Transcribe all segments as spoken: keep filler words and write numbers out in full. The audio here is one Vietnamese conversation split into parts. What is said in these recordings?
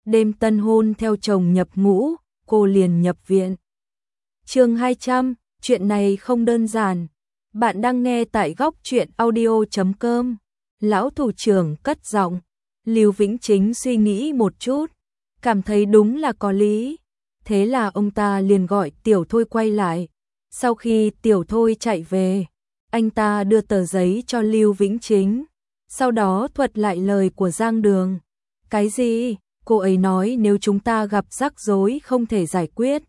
đêm tân hôn theo chồng nhập ngũ, cô liền nhập viện. Chương hai trăm, chuyện này không đơn giản. Bạn đang nghe tại góc truyện audio chấm com. Lão thủ trưởng cất giọng. Lưu Vĩnh Chính suy nghĩ một chút, cảm thấy đúng là có lý. Thế là ông ta liền gọi Tiểu Thôi quay lại. Sau khi Tiểu Thôi chạy về, anh ta đưa tờ giấy cho Lưu Vĩnh Chính, sau đó thuật lại lời của Giang Đường. Cái gì? Cô ấy nói nếu chúng ta gặp rắc rối không thể giải quyết,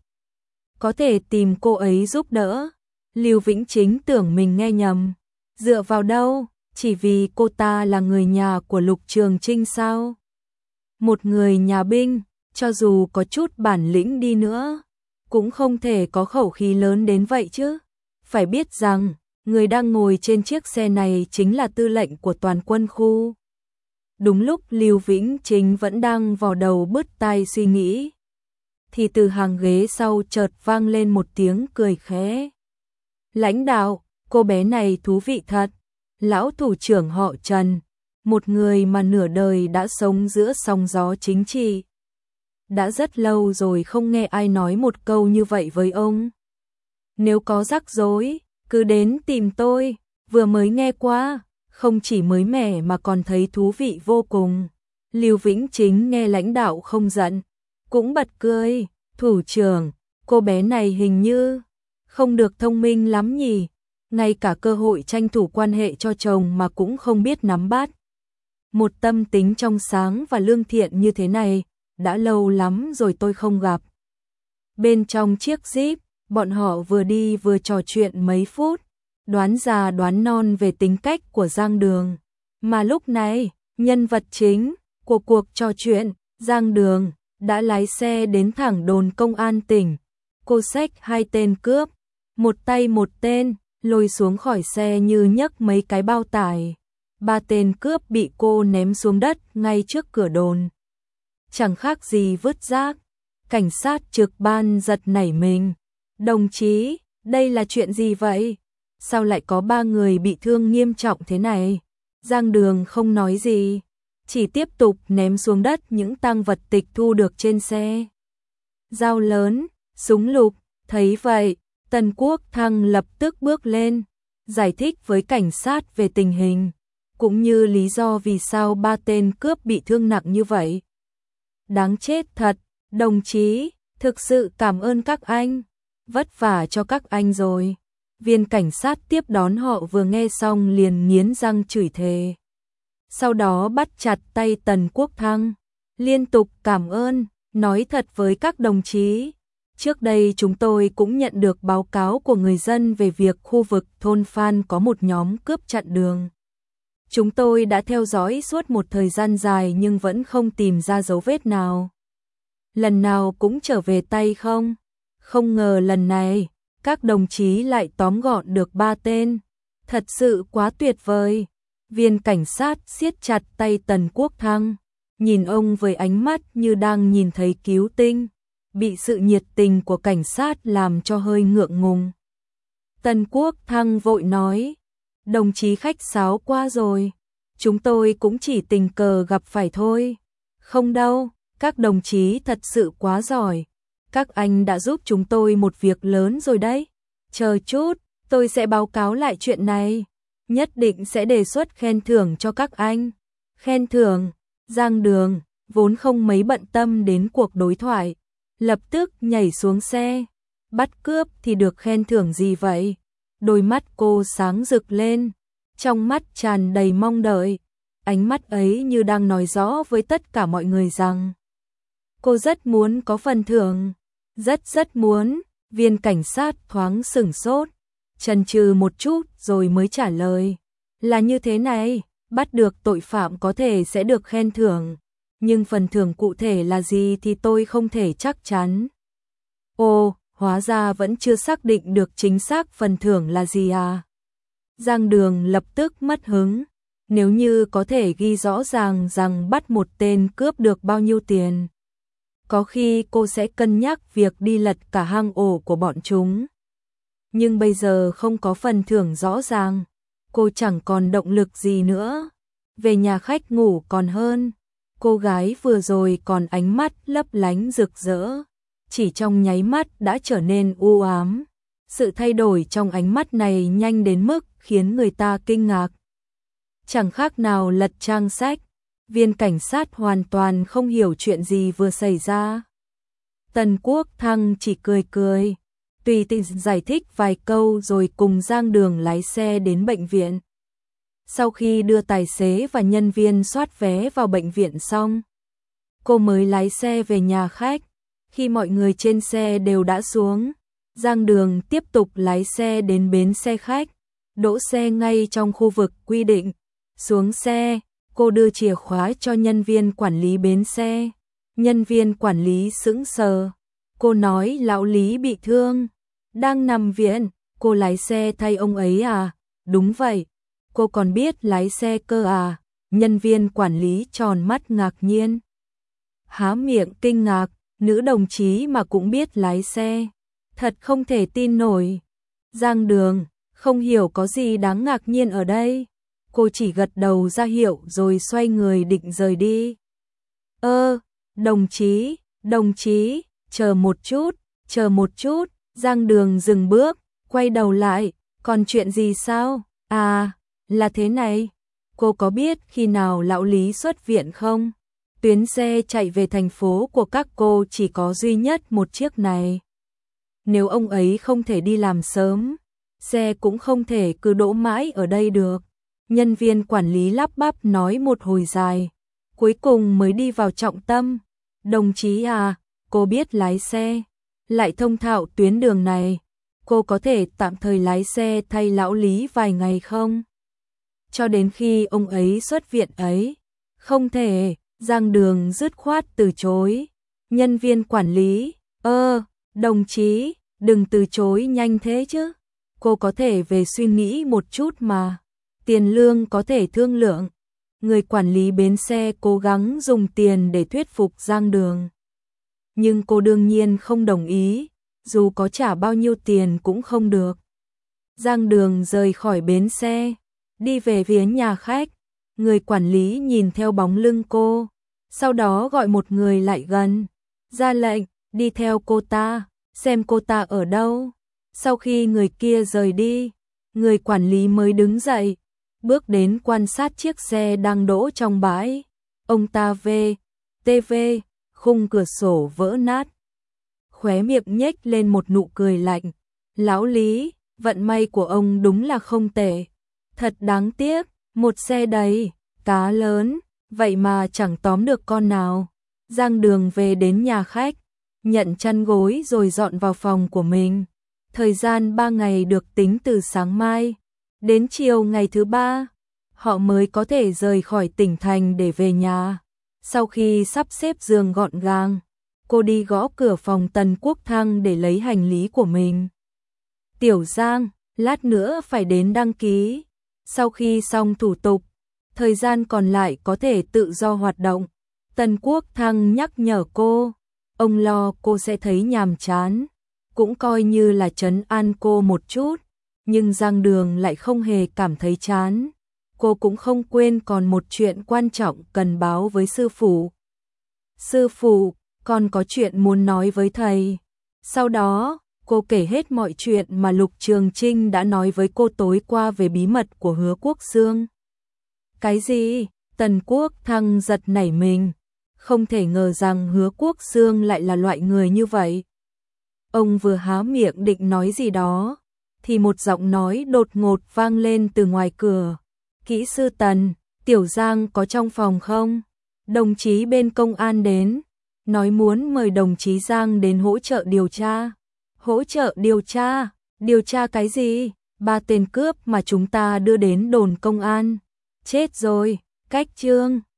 có thể tìm cô ấy giúp đỡ. Lưu Vĩnh Chính tưởng mình nghe nhầm. Dựa vào đâu? Chỉ vì cô ta là người nhà của Lục Trường Trinh sao? Một người nhà binh, cho dù có chút bản lĩnh đi nữa, cũng không thể có khẩu khí lớn đến vậy chứ. Phải biết rằng, người đang ngồi trên chiếc xe này chính là tư lệnh của toàn quân khu. Đúng lúc Lưu Vĩnh Chính vẫn đang vò đầu bứt tai suy nghĩ, thì từ hàng ghế sau chợt vang lên một tiếng cười khẽ. Lãnh đạo, cô bé này thú vị thật. Lão thủ trưởng họ Trần, một người mà nửa đời đã sống giữa sóng gió chính trị. Đã rất lâu rồi không nghe ai nói một câu như vậy với ông. Nếu có rắc rối, cứ đến tìm tôi, vừa mới nghe qua, không chỉ mới mẻ mà còn thấy thú vị vô cùng. Lưu Vĩnh Chính nghe lãnh đạo không giận, cũng bật cười. Thủ trưởng, cô bé này hình như không được thông minh lắm nhỉ, ngay cả cơ hội tranh thủ quan hệ cho chồng mà cũng không biết nắm bắt. Một tâm tính trong sáng và lương thiện như thế này, đã lâu lắm rồi tôi không gặp. Bên trong chiếc Jeep, bọn họ vừa đi vừa trò chuyện mấy phút, đoán già đoán non về tính cách của Giang Đường. Mà lúc này, nhân vật chính của cuộc trò chuyện, Giang Đường, đã lái xe đến thẳng đồn công an tỉnh. Cô xách hai tên cướp, một tay một tên, lôi xuống khỏi xe như nhấc mấy cái bao tải. Ba tên cướp bị cô ném xuống đất ngay trước cửa đồn. Chẳng khác gì vứt rác. Cảnh sát trực ban giật nảy mình. Đồng chí, đây là chuyện gì vậy? Sao lại có ba người bị thương nghiêm trọng thế này? Giang Đường không nói gì, chỉ tiếp tục ném xuống đất những tang vật tịch thu được trên xe. Dao lớn, súng lục. Thấy vậy, Tần Quốc Thăng lập tức bước lên, giải thích với cảnh sát về tình hình, cũng như lý do vì sao ba tên cướp bị thương nặng như vậy. Đáng chết thật, đồng chí, thực sự cảm ơn các anh, vất vả cho các anh rồi. Viên cảnh sát tiếp đón họ vừa nghe xong liền nghiến răng chửi thề. Sau đó bắt chặt tay Tần Quốc Thăng, liên tục cảm ơn, nói thật với các đồng chí. Trước đây chúng tôi cũng nhận được báo cáo của người dân về việc khu vực thôn Phan có một nhóm cướp chặn đường. Chúng tôi đã theo dõi suốt một thời gian dài nhưng vẫn không tìm ra dấu vết nào. Lần nào cũng trở về tay không? Không ngờ lần này, các đồng chí lại tóm gọn được ba tên. Thật sự quá tuyệt vời. Viên cảnh sát siết chặt tay Tần Quốc Thăng, nhìn ông với ánh mắt như đang nhìn thấy cứu tinh. Bị sự nhiệt tình của cảnh sát làm cho hơi ngượng ngùng. Tần Quốc Thăng vội nói, đồng chí khách sáo quá rồi, chúng tôi cũng chỉ tình cờ gặp phải thôi. Không đâu, các đồng chí thật sự quá giỏi, các anh đã giúp chúng tôi một việc lớn rồi đấy. Chờ chút, tôi sẽ báo cáo lại chuyện này, nhất định sẽ đề xuất khen thưởng cho các anh. Khen thưởng? Giang Đường, vốn không mấy bận tâm đến cuộc đối thoại, lập tức nhảy xuống xe. Bắt cướp thì được khen thưởng gì vậy? Đôi mắt cô sáng rực lên, trong mắt tràn đầy mong đợi. Ánh mắt ấy như đang nói rõ với tất cả mọi người rằng cô rất muốn có phần thưởng. Rất rất muốn. Viên cảnh sát thoáng sửng sốt, chần chừ một chút rồi mới trả lời. Là như thế này, bắt được tội phạm có thể sẽ được khen thưởng, nhưng phần thưởng cụ thể là gì thì tôi không thể chắc chắn. Ồ, hóa ra vẫn chưa xác định được chính xác phần thưởng là gì à? Giang Đường lập tức mất hứng. Nếu như có thể ghi rõ ràng rằng bắt một tên cướp được bao nhiêu tiền, có khi cô sẽ cân nhắc việc đi lật cả hang ổ của bọn chúng. Nhưng bây giờ không có phần thưởng rõ ràng, cô chẳng còn động lực gì nữa. Về nhà khách ngủ còn hơn. Cô gái vừa rồi còn ánh mắt lấp lánh rực rỡ, chỉ trong nháy mắt đã trở nên u ám. Sự thay đổi trong ánh mắt này nhanh đến mức khiến người ta kinh ngạc. Chẳng khác nào lật trang sách, viên cảnh sát hoàn toàn không hiểu chuyện gì vừa xảy ra. Tần Quốc Thăng chỉ cười cười, tùy tiện giải thích vài câu rồi cùng Giang Đường lái xe đến bệnh viện. Sau khi đưa tài xế và nhân viên soát vé vào bệnh viện xong, cô mới lái xe về nhà khách. Khi mọi người trên xe đều đã xuống, Giang Đường tiếp tục lái xe đến bến xe khách, đỗ xe ngay trong khu vực quy định. Xuống xe, cô đưa chìa khóa cho nhân viên quản lý bến xe. Nhân viên quản lý sững sờ. Cô nói lão Lý bị thương, đang nằm viện. Cô lái xe thay ông ấy à? Đúng vậy. Cô còn biết lái xe cơ à? Nhân viên quản lý tròn mắt ngạc nhiên, há miệng kinh ngạc, nữ đồng chí mà cũng biết lái xe, thật không thể tin nổi. Giang Đường không hiểu có gì đáng ngạc nhiên ở đây. Cô chỉ gật đầu ra hiệu rồi xoay người định rời đi. Ơ, đồng chí, đồng chí, chờ một chút, chờ một chút. Giang Đường dừng bước, quay đầu lại, còn chuyện gì sao? À, là thế này, cô có biết khi nào lão Lý xuất viện không? Tuyến xe chạy về thành phố của các cô chỉ có duy nhất một chiếc này. Nếu ông ấy không thể đi làm sớm, xe cũng không thể cứ đỗ mãi ở đây được. Nhân viên quản lý lắp bắp nói một hồi dài, cuối cùng mới đi vào trọng tâm. Đồng chí à, cô biết lái xe, lại thông thạo tuyến đường này, cô có thể tạm thời lái xe thay lão Lý vài ngày không? Cho đến khi ông ấy xuất viện ấy. Không thể. Giang Đường dứt khoát từ chối. Nhân viên quản lý, ơ, đồng chí, đừng từ chối nhanh thế chứ. Cô có thể về suy nghĩ một chút mà. Tiền lương có thể thương lượng. Người quản lý bến xe cố gắng dùng tiền để thuyết phục Giang Đường. Nhưng cô đương nhiên không đồng ý, dù có trả bao nhiêu tiền cũng không được. Giang Đường rời khỏi bến xe, đi về phía nhà khách. Người quản lý nhìn theo bóng lưng cô, sau đó gọi một người lại gần, ra lệnh, đi theo cô ta, xem cô ta ở đâu. Sau khi người kia rời đi, người quản lý mới đứng dậy, bước đến quan sát chiếc xe đang đỗ trong bãi. Ông ta về, tê vê, khung cửa sổ vỡ nát. Khóe miệng nhếch lên một nụ cười lạnh. Lão Lý, vận may của ông đúng là không tệ. Thật đáng tiếc, một xe đầy, cá lớn, vậy mà chẳng tóm được con nào. Giang Đường về đến nhà khách, nhận chăn gối rồi dọn vào phòng của mình. Thời gian ba ngày được tính từ sáng mai đến chiều ngày thứ ba, họ mới có thể rời khỏi tỉnh thành để về nhà. Sau khi sắp xếp giường gọn gàng, cô đi gõ cửa phòng Tần Quốc Thăng để lấy hành lý của mình. Tiểu Giang, lát nữa phải đến đăng ký. Sau khi xong thủ tục, thời gian còn lại có thể tự do hoạt động. Tần Quốc Thăng nhắc nhở cô, ông lo cô sẽ thấy nhàm chán, cũng coi như là trấn an cô một chút. Nhưng Giang Đường lại không hề cảm thấy chán. Cô cũng không quên còn một chuyện quan trọng cần báo với sư phụ. Sư phụ, con có chuyện muốn nói với thầy. Sau đó, cô kể hết mọi chuyện mà Lục Trường Trinh đã nói với cô tối qua về bí mật của Hứa Quốc Xương. Cái gì? Tần Quốc Thăng giật nảy mình, không thể ngờ rằng Hứa Quốc Xương lại là loại người như vậy. Ông vừa há miệng định nói gì đó, thì một giọng nói đột ngột vang lên từ ngoài cửa. Kỹ sư Tần, Tiểu Giang có trong phòng không? Đồng chí bên công an đến, nói muốn mời đồng chí Giang đến hỗ trợ điều tra. Hỗ trợ điều tra? Điều tra cái gì? Ba tên cướp mà chúng ta đưa đến đồn công an. Chết rồi, cách chương.